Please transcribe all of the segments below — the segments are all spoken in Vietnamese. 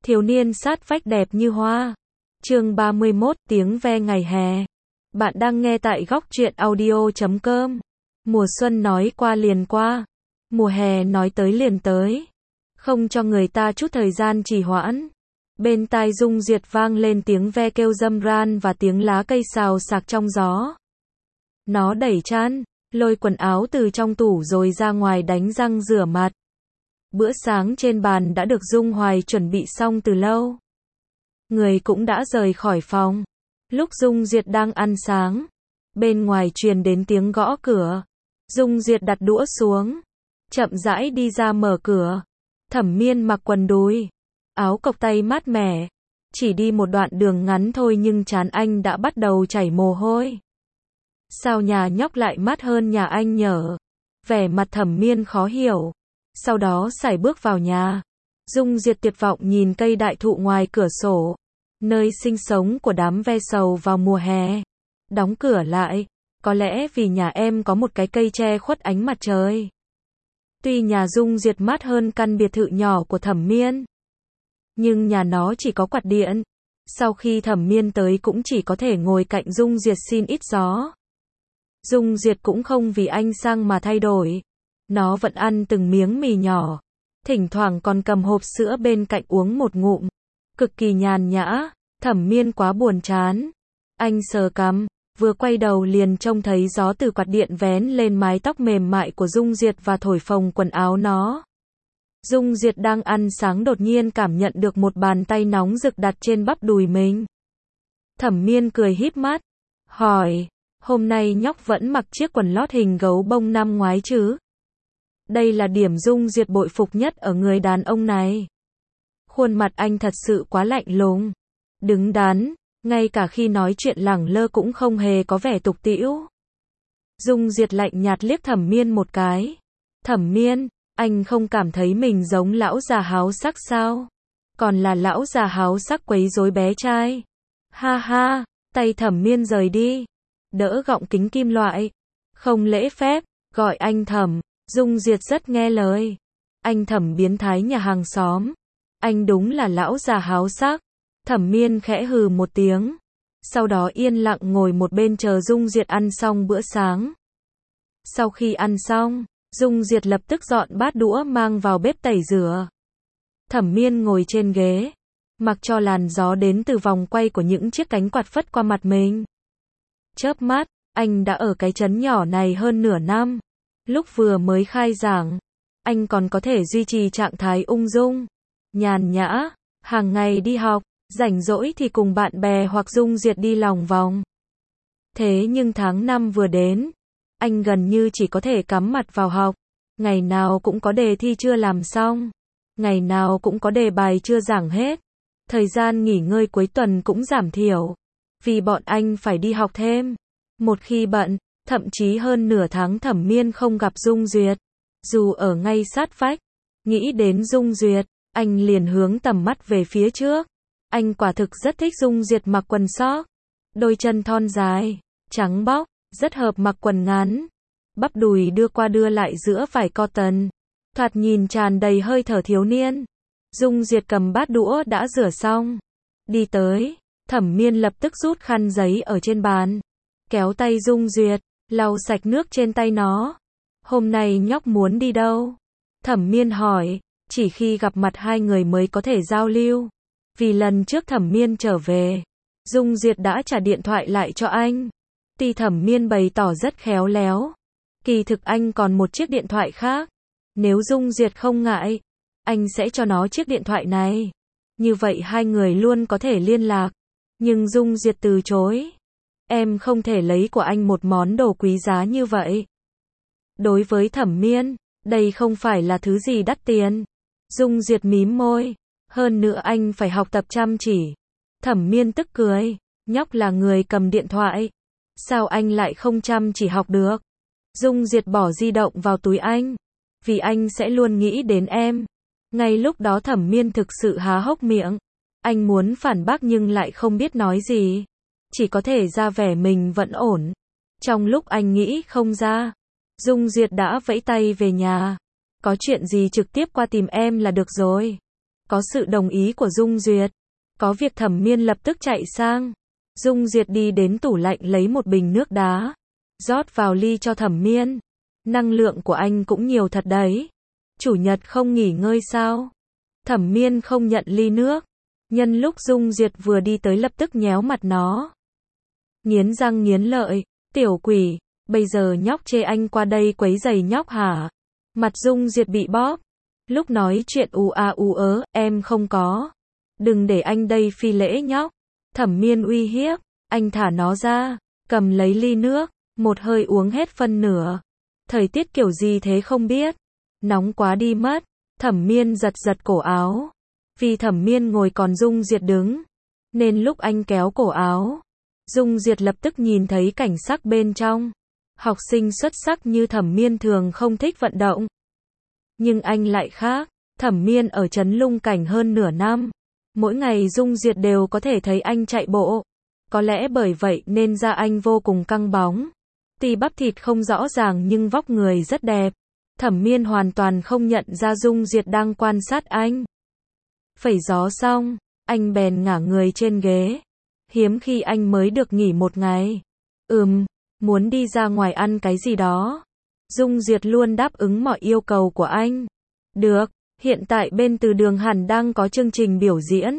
Thiếu niên sát vách đẹp như hoa. Chương 31, tiếng ve ngày hè. Bạn đang nghe tại góc truyện audio.com. Mùa xuân nói qua liền qua, mùa hè nói tới liền tới, không cho người ta chút thời gian trì hoãn. Bên tai Dung Duyệt vang lên tiếng ve kêu râm ran và tiếng lá cây xào xạc trong gió. Nó đẩy chăn, lôi quần áo từ trong tủ rồi ra ngoài đánh răng rửa mặt. Bữa sáng trên bàn đã được Dung Hoài chuẩn bị xong từ lâu. Người cũng đã rời khỏi phòng. Lúc Dung Duyệt đang ăn sáng, bên ngoài truyền đến tiếng gõ cửa. Dung Duyệt đặt đũa xuống, chậm rãi đi ra mở cửa. Thẩm Miên mặc quần đùi, áo cộc tay mát mẻ. Chỉ đi một đoạn đường ngắn thôi nhưng trán anh đã bắt đầu chảy mồ hôi. Sao nhà nhóc lại mát hơn nhà anh nhở? Vẻ mặt Thẩm Miên khó hiểu. Sau đó sải bước vào nhà. Dung Duyệt tuyệt vọng nhìn cây đại thụ ngoài cửa sổ, nơi sinh sống của đám ve sầu vào mùa hè. Đóng cửa lại, có lẽ vì nhà em có một cái cây che khuất ánh mặt trời. Tuy nhà Dung Duyệt mát hơn căn biệt thự nhỏ của Thẩm Miên, nhưng nhà nó chỉ có quạt điện. Sau khi Thẩm Miên tới cũng chỉ có thể ngồi cạnh Dung Duyệt xin ít gió. Dung Duyệt cũng không vì anh sang mà thay đổi. Nó vẫn ăn từng miếng mì nhỏ, thỉnh thoảng còn cầm hộp sữa bên cạnh uống một ngụm, cực kỳ nhàn nhã. Thẩm Miên quá buồn chán. Anh sờ cằm, vừa quay đầu liền trông thấy gió từ quạt điện vén lên mái tóc mềm mại của Dung Duyệt và thổi phồng quần áo nó. Dung Duyệt đang ăn sáng đột nhiên cảm nhận được một bàn tay nóng rực đặt trên bắp đùi mình. Thẩm Miên cười híp mắt, hỏi, hôm nay nhóc vẫn mặc chiếc quần lót hình gấu bông năm ngoái chứ? Đây là điểm Dung Duyệt bội phục nhất ở người đàn ông này. Khuôn mặt anh thật sự quá lạnh lùng, đứng đắn, ngay cả khi nói chuyện lẳng lơ cũng không hề có vẻ tục tĩu. Dung Duyệt lạnh nhạt liếc Thẩm Miên một cái. Thẩm Miên, anh không cảm thấy mình giống lão già háo sắc sao? Còn là lão già háo sắc quấy rối bé trai. Ha ha, tay Thẩm Miên rời đi, đỡ gọng kính kim loại. Không lễ phép, gọi anh Thẩm. Dung Duyệt rất nghe lời. Anh Thẩm biến thái nhà hàng xóm. Anh đúng là lão già háo sắc. Thẩm Miên khẽ hừ một tiếng. Sau đó yên lặng ngồi một bên chờ Dung Duyệt ăn xong bữa sáng. Sau khi ăn xong, Dung Duyệt lập tức dọn bát đũa mang vào bếp tẩy rửa. Thẩm Miên ngồi trên ghế, mặc cho làn gió đến từ vòng quay của những chiếc cánh quạt phất qua mặt mình. Chớp mắt, anh đã ở cái trấn nhỏ này hơn nửa năm. Lúc vừa mới khai giảng, anh còn có thể duy trì trạng thái ung dung, nhàn nhã, hàng ngày đi học, rảnh rỗi thì cùng bạn bè hoặc Dung Duyệt đi lòng vòng. Thế nhưng tháng 5 vừa đến, anh gần như chỉ có thể cắm mặt vào học. Ngày nào cũng có đề thi chưa làm xong, ngày nào cũng có đề bài chưa giảng hết. Thời gian nghỉ ngơi cuối tuần cũng giảm thiểu, vì bọn anh phải đi học thêm. Một khi bận, thậm chí hơn nửa tháng Thẩm Miên không gặp Dung Duyệt. Dù ở ngay sát vách, nghĩ đến Dung Duyệt, anh liền hướng tầm mắt về phía trước. Anh quả thực rất thích Dung Duyệt mặc quần sóc, đôi chân thon dài, trắng bóc, rất hợp mặc quần ngắn. Bắp đùi đưa qua đưa lại giữa vải cotton, thoạt nhìn tràn đầy hơi thở thiếu niên. Dung Duyệt cầm bát đũa đã rửa xong, đi tới. Thẩm Miên lập tức rút khăn giấy ở trên bàn, kéo tay Dung Duyệt, lau sạch nước trên tay nó. Hôm nay nhóc muốn đi đâu? Thẩm Miên hỏi. Chỉ khi gặp mặt hai người mới có thể giao lưu. Vì lần trước Thẩm Miên trở về, Dung Duyệt đã trả điện thoại lại cho anh. Tuy Thẩm Miên bày tỏ rất khéo léo, kỳ thực anh còn một chiếc điện thoại khác. Nếu Dung Duyệt không ngại, anh sẽ cho nó chiếc điện thoại này. Như vậy hai người luôn có thể liên lạc. Nhưng Dung Duyệt từ chối. Em không thể lấy của anh một món đồ quý giá như vậy. Đối với Thẩm Miên, đây không phải là thứ gì đắt tiền. Dung Duyệt mím môi. Hơn nữa anh phải học tập chăm chỉ. Thẩm Miên tức cười. Nhóc là người cầm điện thoại, sao anh lại không chăm chỉ học được? Dung Duyệt bỏ di động vào túi anh. Vì anh sẽ luôn nghĩ đến em. Ngay lúc đó Thẩm Miên thực sự há hốc miệng. Anh muốn phản bác nhưng lại không biết nói gì. Chỉ có thể ra vẻ mình vẫn ổn. Trong lúc anh nghĩ không ra, Dung Duyệt đã vẫy tay về nhà. Có chuyện gì trực tiếp qua tìm em là được rồi. Có sự đồng ý của Dung Duyệt. Có việc Thẩm Miên lập tức chạy sang. Dung Duyệt đi đến tủ lạnh lấy một bình nước đá. Rót vào ly cho Thẩm Miên. Năng lượng của anh cũng nhiều thật đấy. Chủ nhật không nghỉ ngơi sao? Thẩm Miên không nhận ly nước. Nhân lúc Dung Duyệt vừa đi tới lập tức nhéo mặt nó. Nghiến răng nghiến lợi. Tiểu quỷ, bây giờ nhóc chê anh qua đây quấy giày nhóc hả? Mặt Dung Duyệt bị bóp. Lúc nói chuyện u a u ớ, em không có. Đừng để anh đây phi lễ nhóc. Thẩm Miên uy hiếp. Anh thả nó ra. Cầm lấy ly nước. Một hơi uống hết phân nửa. Thời tiết kiểu gì thế không biết. Nóng quá đi mất. Thẩm Miên giật giật cổ áo. Vì Thẩm Miên ngồi còn Dung Duyệt đứng. Nên lúc anh kéo cổ áo, Dung Duyệt lập tức nhìn thấy cảnh sắc bên trong. Học sinh xuất sắc như Thẩm Miên thường không thích vận động. Nhưng anh lại khác. Thẩm Miên ở Trấn Lung Cảnh hơn nửa năm. Mỗi ngày Dung Duyệt đều có thể thấy anh chạy bộ. Có lẽ bởi vậy nên da anh vô cùng căng bóng. Tuy bắp thịt không rõ ràng nhưng vóc người rất đẹp. Thẩm Miên hoàn toàn không nhận ra Dung Duyệt đang quan sát anh. Phẩy gió xong, anh bèn ngả người trên ghế. Hiếm khi anh mới được nghỉ một ngày. Muốn đi ra ngoài ăn cái gì đó. Dung Duyệt luôn đáp ứng mọi yêu cầu của anh. Được, hiện tại bên Từ Đường hẳn đang có chương trình biểu diễn.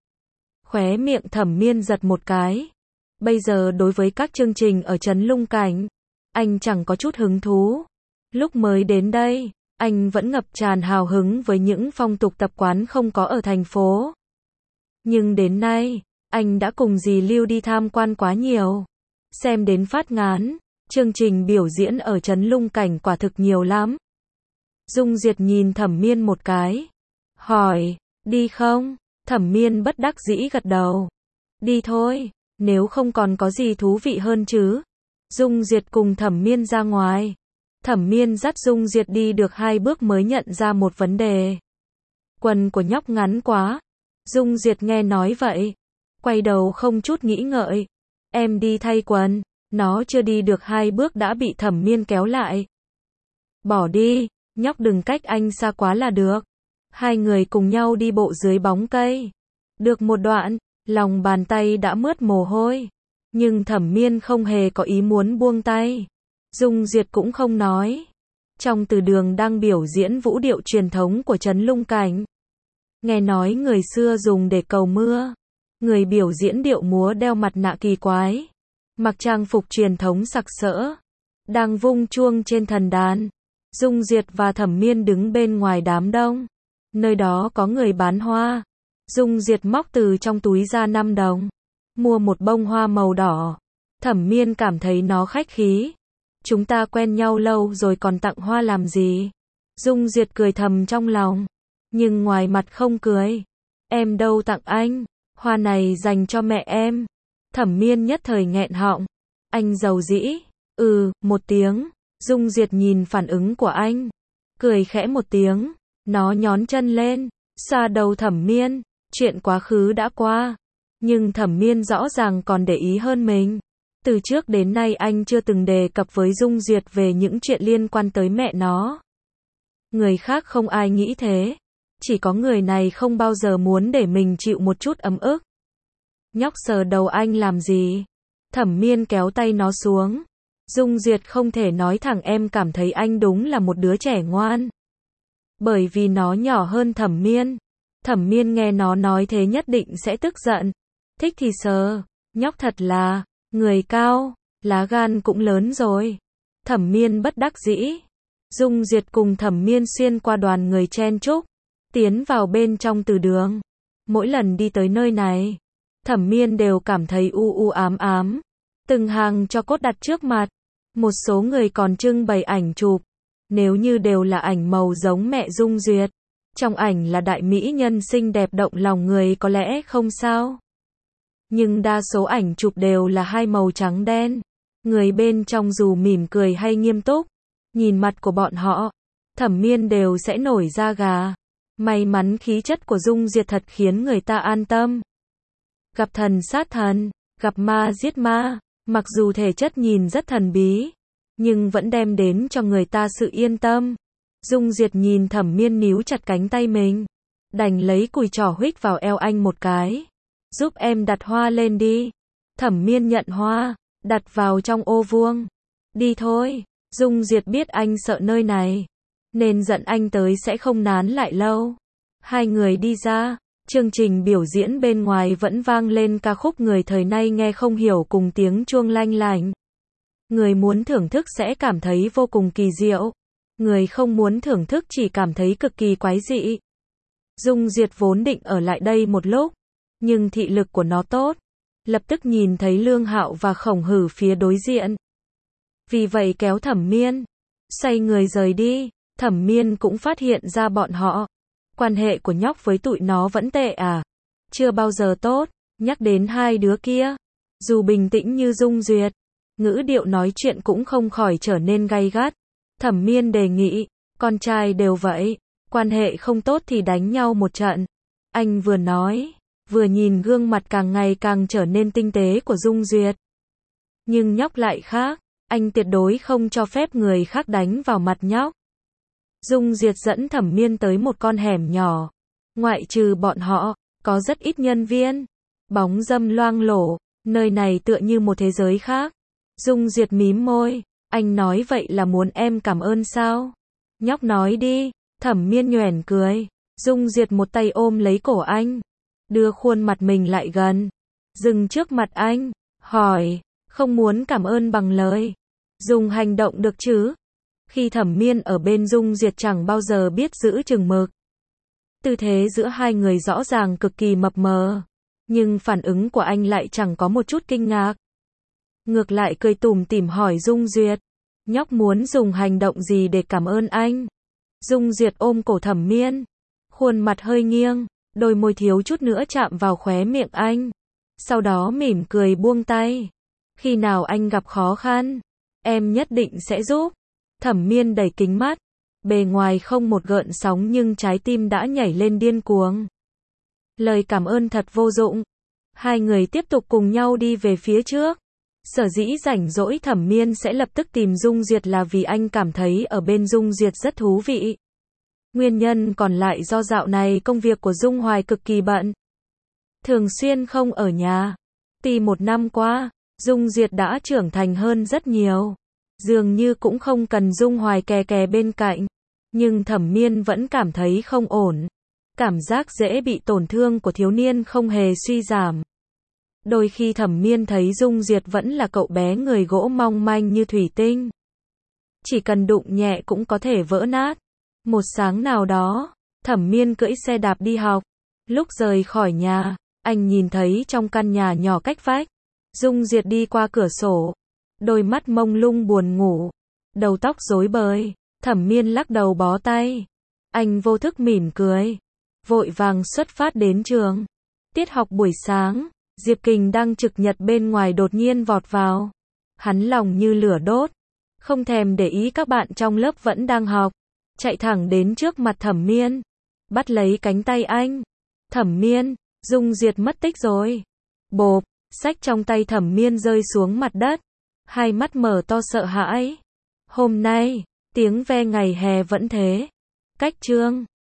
Khóe miệng Thẩm Miên giật một cái. Bây giờ đối với các chương trình ở Trấn Lung Cảnh, anh chẳng có chút hứng thú. Lúc mới đến đây, anh vẫn ngập tràn hào hứng với những phong tục tập quán không có ở thành phố. Nhưng đến nay, anh đã cùng dì Lưu đi tham quan quá nhiều. Xem đến phát ngán, chương trình biểu diễn ở Trấn Lung Cảnh quả thực nhiều lắm. Dung Duyệt nhìn Thẩm Miên một cái. Hỏi, đi không? Thẩm Miên bất đắc dĩ gật đầu. Đi thôi, nếu không còn có gì thú vị hơn chứ. Dung Duyệt cùng Thẩm Miên ra ngoài. Thẩm Miên dắt Dung Duyệt đi được 2 bước mới nhận ra một vấn đề. Quần của nhóc ngắn quá. Dung Duyệt nghe nói vậy. Quay đầu không chút nghĩ ngợi. Em đi thay quần. Nó chưa đi được 2 bước đã bị Thẩm Miên kéo lại. Bỏ đi, nhóc đừng cách anh xa quá là được. Hai người cùng nhau đi bộ dưới bóng cây. Được một đoạn, lòng bàn tay đã mướt mồ hôi. Nhưng Thẩm Miên không hề có ý muốn buông tay. Dung Duyệt cũng không nói. Trong Từ Đường đang biểu diễn vũ điệu truyền thống của Trấn Lung Cảnh. Nghe nói người xưa dùng để cầu mưa. Người biểu diễn điệu múa đeo mặt nạ kỳ quái. Mặc trang phục truyền thống sặc sỡ. Đang vung chuông trên thần đàn. Dung Duyệt và Thẩm Miên đứng bên ngoài đám đông. Nơi đó có người bán hoa. Dung Duyệt móc từ trong túi ra 5 đồng. Mua một bông hoa màu đỏ. Thẩm Miên cảm thấy nó khách khí. Chúng ta quen nhau lâu rồi còn tặng hoa làm gì? Dung Duyệt cười thầm trong lòng. Nhưng ngoài mặt không cười. Em đâu tặng anh. Hoa này dành cho mẹ em. Thẩm Miên nhất thời nghẹn họng. Anh giàu dĩ. Một tiếng. Dung Duyệt nhìn phản ứng của anh. Cười khẽ một tiếng. Nó nhón chân lên. Xoa đầu Thẩm Miên. Chuyện quá khứ đã qua. Nhưng Thẩm Miên rõ ràng còn để ý hơn mình. Từ trước đến nay anh chưa từng đề cập với Dung Duyệt về những chuyện liên quan tới mẹ nó. Người khác không ai nghĩ thế. Chỉ có người này không bao giờ muốn để mình chịu một chút ấm ức. Nhóc sờ đầu anh làm gì? Thẩm Miên kéo tay nó xuống. Dung Duyệt không thể nói thẳng em cảm thấy anh đúng là một đứa trẻ ngoan. Bởi vì nó nhỏ hơn Thẩm Miên. Thẩm Miên nghe nó nói thế nhất định sẽ tức giận. Thích thì sờ. Nhóc thật là người cao, lá gan cũng lớn rồi. Thẩm Miên bất đắc dĩ. Dung Duyệt cùng Thẩm Miên xuyên qua đoàn người chen chúc, tiến vào bên trong Từ Đường. Mỗi lần đi tới nơi này, Thẩm Miên đều cảm thấy u ám ám. Từng hàng cho cốt đặt trước mặt. Một số người còn trưng bày ảnh chụp. Nếu như đều là ảnh màu giống mẹ Dung Duyệt, trong ảnh là đại mỹ nhân xinh đẹp động lòng người có lẽ không sao. Nhưng đa số ảnh chụp đều là hai màu trắng đen. Người bên trong dù mỉm cười hay nghiêm túc, nhìn mặt của bọn họ, Thẩm Miên đều sẽ nổi da gà. May mắn khí chất của Dung Duyệt thật khiến người ta an tâm. Gặp thần sát thần, gặp ma giết ma, mặc dù thể chất nhìn rất thần bí, nhưng vẫn đem đến cho người ta sự yên tâm. Dung Duyệt nhìn Thẩm Miên níu chặt cánh tay mình. đành lấy cùi trỏ huých vào eo anh một cái. Giúp em đặt hoa lên đi. Thẩm Miên nhận hoa, đặt vào trong ô vuông. Đi thôi. Dung Diệt biết anh sợ nơi này, nên giận anh tới sẽ không nán lại lâu. Hai người đi ra, chương trình biểu diễn bên ngoài vẫn vang lên ca khúc người thời nay nghe không hiểu cùng tiếng chuông lanh lảnh. Người muốn thưởng thức sẽ cảm thấy vô cùng kỳ diệu. Người không muốn thưởng thức chỉ cảm thấy cực kỳ quái dị. Dung Diệt vốn định ở lại đây một lúc, nhưng thị lực của nó tốt, lập tức nhìn thấy Lương Hạo và Khổng Hử phía đối diện. Vì vậy kéo Thẩm Miên, xoay người rời đi. Thẩm Miên cũng phát hiện ra bọn họ. Quan hệ của nhóc với tụi nó vẫn tệ à? Chưa bao giờ tốt. Nhắc đến hai đứa kia, dù bình tĩnh như Dung Duyệt, ngữ điệu nói chuyện cũng không khỏi trở nên gay gắt. Thẩm Miên đề nghị, con trai đều vậy, quan hệ không tốt thì đánh nhau một trận. Anh vừa nói, vừa nhìn gương mặt càng ngày càng trở nên tinh tế của Dung Duyệt. Nhưng nhóc lại khác, anh tuyệt đối không cho phép người khác đánh vào mặt nhóc. Dung Diệt dẫn Thẩm Miên tới một con hẻm nhỏ. Ngoại trừ bọn họ, có rất ít nhân viên. Bóng râm loang lổ, nơi này tựa như một thế giới khác. Dung Diệt mím môi, anh nói vậy là muốn em cảm ơn sao? Nhóc nói đi. Thẩm Miên nhoẻn cười. Dung Diệt một tay ôm lấy cổ anh, đưa khuôn mặt mình lại gần, dừng trước mặt anh, hỏi, không muốn cảm ơn bằng lời, dùng hành động được chứ? Khi Thẩm Miên ở bên Dung Diệt chẳng bao giờ biết giữ chừng mực. Tư thế giữa hai người rõ ràng cực kỳ mập mờ, nhưng phản ứng của anh lại chẳng có một chút kinh ngạc. Ngược lại cười tủm tỉm hỏi Dung Duyệt, nhóc muốn dùng hành động gì để cảm ơn anh? Dung Duyệt ôm cổ Thẩm Miên, khuôn mặt hơi nghiêng, đôi môi thiếu chút nữa chạm vào khóe miệng anh. Sau đó mỉm cười buông tay. Khi nào anh gặp khó khăn, em nhất định sẽ giúp. Thẩm Miên đẩy kính mắt, bề ngoài không một gợn sóng nhưng trái tim đã nhảy lên điên cuồng. Lời cảm ơn thật vô dụng. Hai người tiếp tục cùng nhau đi về phía trước. Sở dĩ rảnh rỗi Thẩm Miên sẽ lập tức tìm Dung Duyệt là vì anh cảm thấy ở bên Dung Duyệt rất thú vị. Nguyên nhân còn lại do dạo này công việc của Dung Hoài cực kỳ bận, thường xuyên không ở nhà. Tuy một năm qua, Dung Duyệt đã trưởng thành hơn rất nhiều, dường như cũng không cần Dung Hoài kè kè bên cạnh, nhưng Thẩm Miên vẫn cảm thấy không ổn. Cảm giác dễ bị tổn thương của thiếu niên không hề suy giảm. Đôi khi Thẩm Miên thấy Dung Duyệt vẫn là cậu bé người gỗ mong manh như thủy tinh, chỉ cần đụng nhẹ cũng có thể vỡ nát. Một sáng nào đó, Thẩm Miên cưỡi xe đạp đi học. Lúc rời khỏi nhà, anh nhìn thấy trong căn nhà nhỏ cách vách, Dung Duyệt đi qua cửa sổ, đôi mắt mông lung buồn ngủ, đầu tóc rối bời. Thẩm Miên lắc đầu bó tay. Anh vô thức mỉm cười, vội vàng xuất phát đến trường. Tiết học buổi sáng, Diệp Kình đang trực nhật bên ngoài đột nhiên vọt vào. Hắn lòng như lửa đốt, không thèm để ý các bạn trong lớp vẫn đang học, chạy thẳng đến trước mặt Thẩm Miên, bắt lấy cánh tay anh. Thẩm Miên, Dung Duyệt mất tích rồi. Bộp, sách trong tay Thẩm Miên rơi xuống mặt đất, hai mắt mở to sợ hãi. Hôm nay, tiếng ve ngày hè vẫn thế. Cách chương